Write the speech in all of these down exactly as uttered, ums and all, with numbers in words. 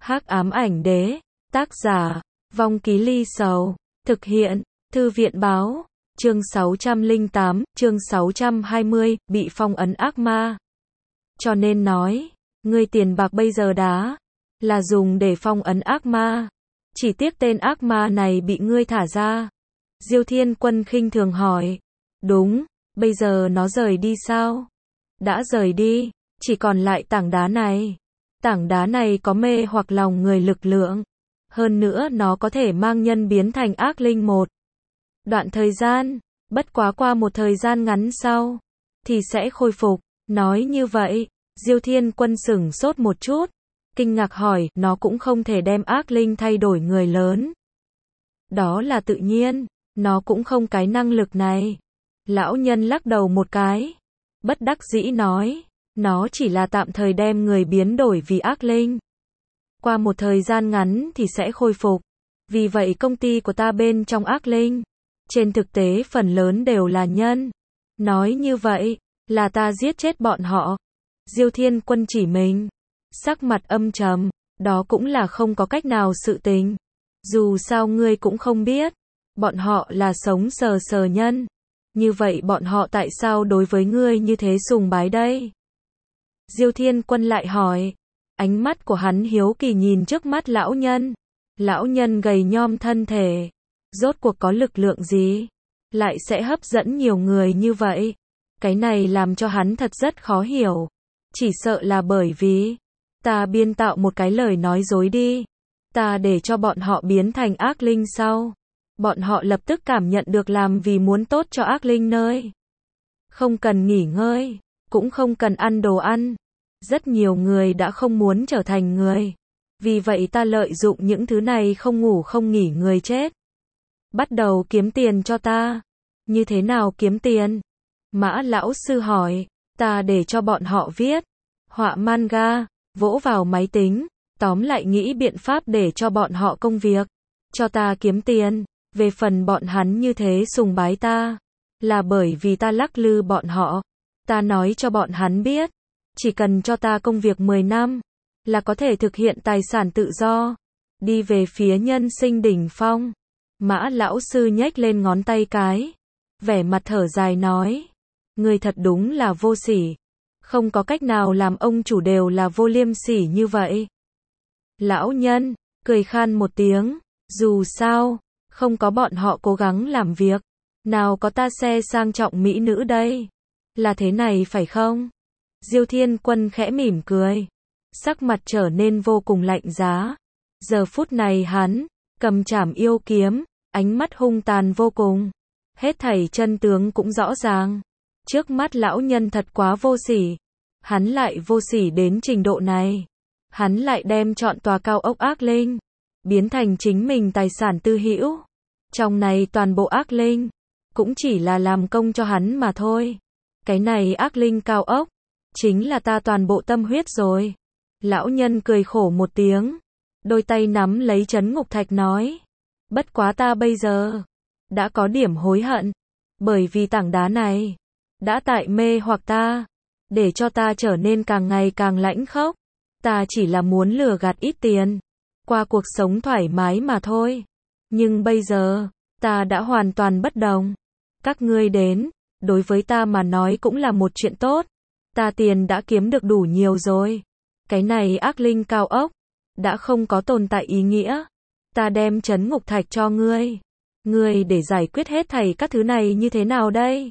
Hắc ám ảnh đế, tác giả, Vong Ký Ly Sầu, thực hiện, Thư viện báo, chương sáu trăm lẻ tám, chương sáu trăm hai mươi, bị phong ấn ác ma. Cho nên nói, ngươi tiền bạc bây giờ đá, là dùng để phong ấn ác ma. Chỉ tiếc tên ác ma này bị ngươi thả ra. Diêu Thiên Quân khinh thường hỏi. Đúng, bây giờ nó rời đi sao? Đã rời đi, chỉ còn lại tảng đá này. Tảng đá này có mê hoặc lòng người lực lượng. Hơn nữa nó có thể mang nhân biến thành ác linh một đoạn thời gian, bất quá qua một thời gian ngắn sau, thì sẽ khôi phục. Nói như vậy, Diêu Thiên Quân sửng sốt một chút, kinh ngạc hỏi, nó cũng không thể đem ác linh thay đổi người lớn. Đó là tự nhiên, nó cũng không cái năng lực này. Lão nhân lắc đầu một cái, bất đắc dĩ nói, nó chỉ là tạm thời đem người biến đổi vì ác linh. Qua một thời gian ngắn thì sẽ khôi phục. Vì vậy công ty của ta bên trong ác linh, trên thực tế phần lớn đều là nhân. Nói như vậy, là ta giết chết bọn họ. Diêu Thiên Quân chỉ mình, sắc mặt âm trầm, đó cũng là không có cách nào sự tình. Dù sao ngươi cũng không biết, bọn họ là sống sờ sờ nhân. Như vậy bọn họ tại sao đối với ngươi như thế sùng bái đây? Diêu Thiên Quân lại hỏi. Ánh mắt của hắn hiếu kỳ nhìn trước mắt lão nhân. Lão nhân gầy nhom thân thể, rốt cuộc có lực lượng gì lại sẽ hấp dẫn nhiều người như vậy? Cái này làm cho hắn thật rất khó hiểu. Chỉ sợ là bởi vì ta biên tạo một cái lời nói dối đi. Ta để cho bọn họ biến thành ác linh sau, bọn họ lập tức cảm nhận được làm vì muốn tốt cho ác linh nơi. Không cần nghỉ ngơi, cũng không cần ăn đồ ăn. Rất nhiều người đã không muốn trở thành người. Vì vậy ta lợi dụng những thứ này không ngủ không nghỉ người chết. Bắt đầu kiếm tiền cho ta. Như thế nào kiếm tiền? Mã lão sư hỏi. Ta để cho bọn họ viết họa manga, vỗ vào máy tính, tóm lại nghĩ biện pháp để cho bọn họ công việc, cho ta kiếm tiền. Về phần bọn hắn như thế sùng bái ta, là bởi vì ta lắc lư bọn họ. Ta nói cho bọn hắn biết, chỉ cần cho ta công việc mười năm, là có thể thực hiện tài sản tự do, đi về phía nhân sinh đỉnh phong. Mã lão sư nhếch lên ngón tay cái, vẻ mặt thở dài nói, ngươi thật đúng là vô sỉ, không có cách nào làm ông chủ đều là vô liêm sỉ như vậy. Lão nhân cười khan một tiếng, dù sao, không có bọn họ cố gắng làm việc, nào có ta xe sang trọng mỹ nữ đây. Là thế này phải không? Diêu Thiên Quân khẽ mỉm cười, sắc mặt trở nên vô cùng lạnh giá. Giờ phút này hắn cầm trảm yêu kiếm, ánh mắt hung tàn vô cùng. Hết thảy chân tướng cũng rõ ràng. Trước mắt lão nhân thật quá vô sỉ. Hắn lại vô sỉ đến trình độ này. Hắn lại đem chọn tòa cao ốc ác linh biến thành chính mình tài sản tư hữu. Trong này toàn bộ ác linh cũng chỉ là làm công cho hắn mà thôi. Cái này ác linh cao ốc chính là ta toàn bộ tâm huyết rồi. Lão nhân cười khổ một tiếng, đôi tay nắm lấy trấn ngục thạch nói, bất quá ta bây giờ đã có điểm hối hận, bởi vì tảng đá này đã tại mê hoặc ta, để cho ta trở nên càng ngày càng lãnh khốc. Ta chỉ là muốn lừa gạt ít tiền, qua cuộc sống thoải mái mà thôi. Nhưng bây giờ, ta đã hoàn toàn bất đồng. Các ngươi đến, đối với ta mà nói cũng là một chuyện tốt. Ta tiền đã kiếm được đủ nhiều rồi. Cái này ác linh cao ốc đã không có tồn tại ý nghĩa. Ta đem trấn ngục thạch cho ngươi. Ngươi để giải quyết hết thảy các thứ này như thế nào đây?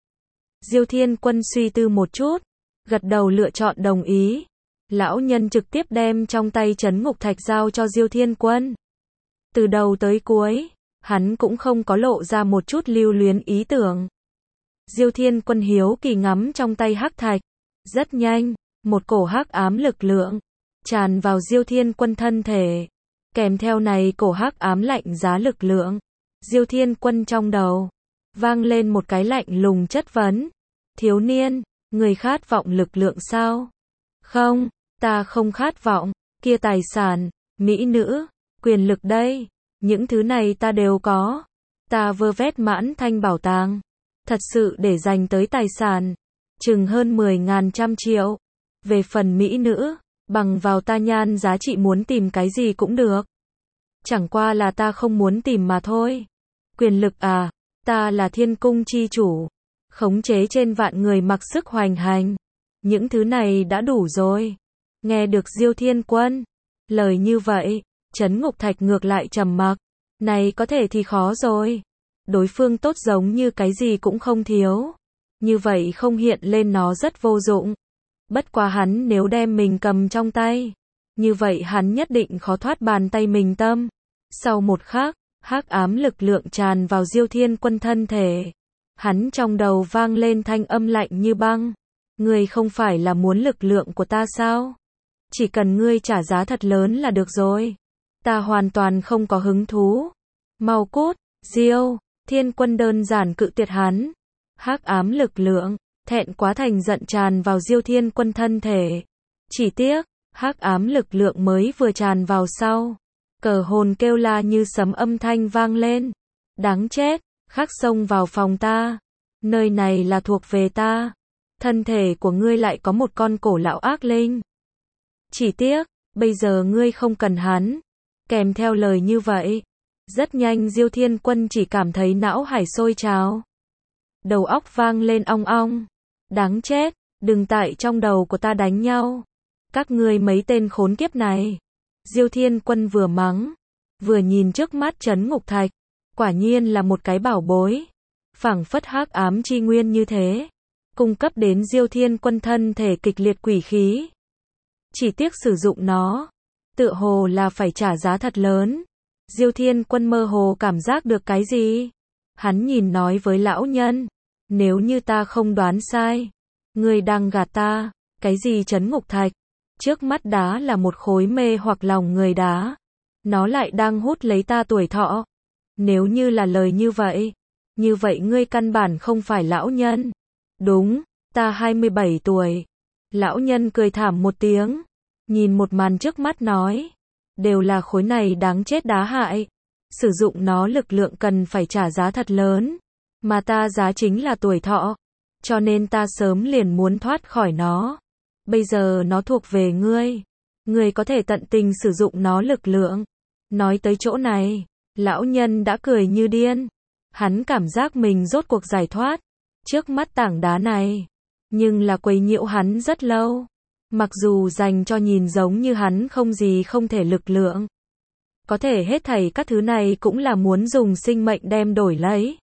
Diêu Thiên Quân suy tư một chút, gật đầu lựa chọn đồng ý. Lão nhân trực tiếp đem trong tay trấn ngục thạch giao cho Diêu Thiên Quân. Từ đầu tới cuối, hắn cũng không có lộ ra một chút lưu luyến ý tưởng. Diêu Thiên Quân hiếu kỳ ngắm trong tay hắc thạch. Rất nhanh, một cổ hắc ám lực lượng tràn vào Diêu Thiên Quân thân thể. Kèm theo này cổ hắc ám lạnh giá lực lượng, Diêu Thiên Quân trong đầu vang lên một cái lạnh lùng chất vấn. Thiếu niên, người khát vọng lực lượng sao? Không, ta không khát vọng. Kia tài sản, mỹ nữ, quyền lực đây, những thứ này ta đều có. Ta vơ vét mãn thanh bảo tàng, thật sự để dành tới tài sản chừng hơn mười ngàn trăm triệu. Về phần mỹ nữ, Bằng vào ta nhan giá trị muốn tìm cái gì cũng được. Chẳng qua là ta không muốn tìm mà thôi. Quyền lực à, ta là thiên cung chi chủ. Khống chế trên vạn người mặc sức hoành hành. Những thứ này đã đủ rồi. Nghe được Diêu Thiên Quân. Lời như vậy, Trấn Ngục Thạch ngược lại trầm mặc. Này có thể thì khó rồi. Đối phương tốt giống như cái gì cũng không thiếu. Như vậy không hiện lên nó rất vô dụng. Bất quá hắn nếu đem mình cầm trong tay. Như vậy hắn nhất định khó thoát bàn tay mình tâm. Sau một khắc, hắc ám lực lượng tràn vào Diêu Thiên Quân thân thể. Hắn trong đầu vang lên thanh âm lạnh như băng. Ngươi không phải là muốn lực lượng của ta sao? Chỉ cần ngươi trả giá thật lớn là được rồi. Ta hoàn toàn không có hứng thú. Mau cút, Diêu Thiên Quân đơn giản cự tuyệt hắn. Hắc ám lực lượng, thẹn quá thành giận tràn vào Diêu Thiên Quân thân thể. Chỉ tiếc, hắc ám lực lượng mới vừa tràn vào sau. Cờ hồn kêu la như sấm âm thanh vang lên. Đáng chết, khắc xông vào phòng ta. Nơi này là thuộc về ta. Thân thể của ngươi lại có một con cổ lão ác linh. Chỉ tiếc, bây giờ ngươi không cần hắn. Kèm theo lời như vậy, rất nhanh Diêu Thiên Quân chỉ cảm thấy não hải sôi trào. Đầu óc vang lên ong ong. Đáng chết, đừng tại trong đầu của ta đánh nhau. Các ngươi mấy tên khốn kiếp này. Diêu Thiên Quân vừa mắng, vừa nhìn trước mắt Trấn Ngục Thạch. Quả nhiên là một cái bảo bối. Phảng phất hắc ám chi nguyên như thế. Cung cấp đến Diêu Thiên Quân thân thể kịch liệt quỷ khí. Chỉ tiếc sử dụng nó. Tựa hồ là phải trả giá thật lớn. Diêu Thiên Quân mơ hồ cảm giác được cái gì. Hắn nhìn nói với lão nhân. Nếu như ta không đoán sai. Ngươi đang gạt ta. Cái gì Trấn Ngục Thạch? Trước mắt đá là một khối mê hoặc lòng người đá. Nó lại đang hút lấy ta tuổi thọ. Nếu như là lời như vậy. Như vậy ngươi căn bản không phải lão nhân. Đúng, ta hai mươi bảy tuổi. Lão nhân cười thảm một tiếng. Nhìn một màn trước mắt nói. Đều là khối này đáng chết đá hại. Sử dụng nó lực lượng cần phải trả giá thật lớn. Mà ta giá chính là tuổi thọ. Cho nên ta sớm liền muốn thoát khỏi nó. Bây giờ nó thuộc về ngươi. Ngươi có thể tận tình sử dụng nó lực lượng. Nói tới chỗ này, lão nhân đã cười như điên. Hắn cảm giác mình rốt cuộc giải thoát. Trước mắt tảng đá này. Nhưng là quấy nhiễu hắn rất lâu. Mặc dù dành cho nhìn giống như hắn không gì không thể lực lượng. Có thể hết thảy các thứ này cũng là muốn dùng sinh mệnh đem đổi lấy.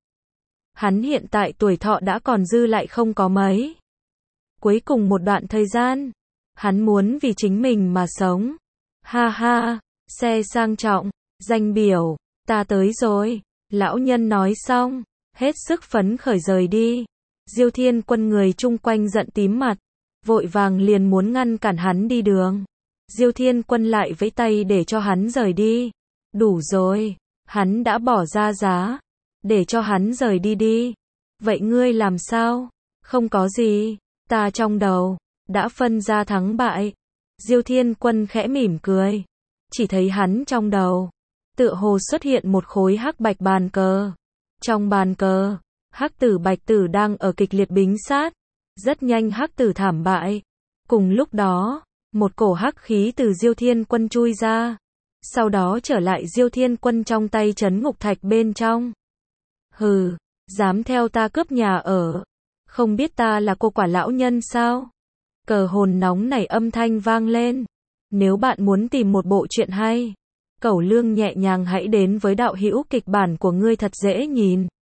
Hắn hiện tại tuổi thọ đã còn dư lại không có mấy. Cuối cùng một đoạn thời gian. Hắn muốn vì chính mình mà sống. Ha ha, xe sang trọng, danh biểu, ta tới rồi. Lão nhân nói xong, hết sức phấn khởi rời đi. Diêu Thiên Quân người chung quanh giận tím mặt, vội vàng liền muốn ngăn cản hắn đi đường. Diêu Thiên Quân lại vẫy tay để cho hắn rời đi. Đủ rồi, hắn đã bỏ ra giá, để cho hắn rời đi đi. Vậy ngươi làm sao? Không có gì, ta trong đầu đã phân ra thắng bại. Diêu Thiên Quân khẽ mỉm cười, chỉ thấy hắn trong đầu tựa hồ xuất hiện một khối hắc bạch bàn cờ. Trong bàn cờ, hắc tử bạch tử đang ở kịch liệt bính sát. Rất nhanh hắc tử thảm bại. Cùng lúc đó, một cổ hắc khí từ Diêu Thiên Quân chui ra. Sau đó trở lại Diêu Thiên Quân trong tay Trấn Ngục Thạch bên trong. Hừ, dám theo ta cướp nhà ở. Không biết ta là cô quả lão nhân sao? Cờ hồn nóng nảy âm thanh vang lên. Nếu bạn muốn tìm một bộ truyện hay, Cẩu Lương nhẹ nhàng hãy đến với đạo hữu kịch bản của ngươi thật dễ nhìn.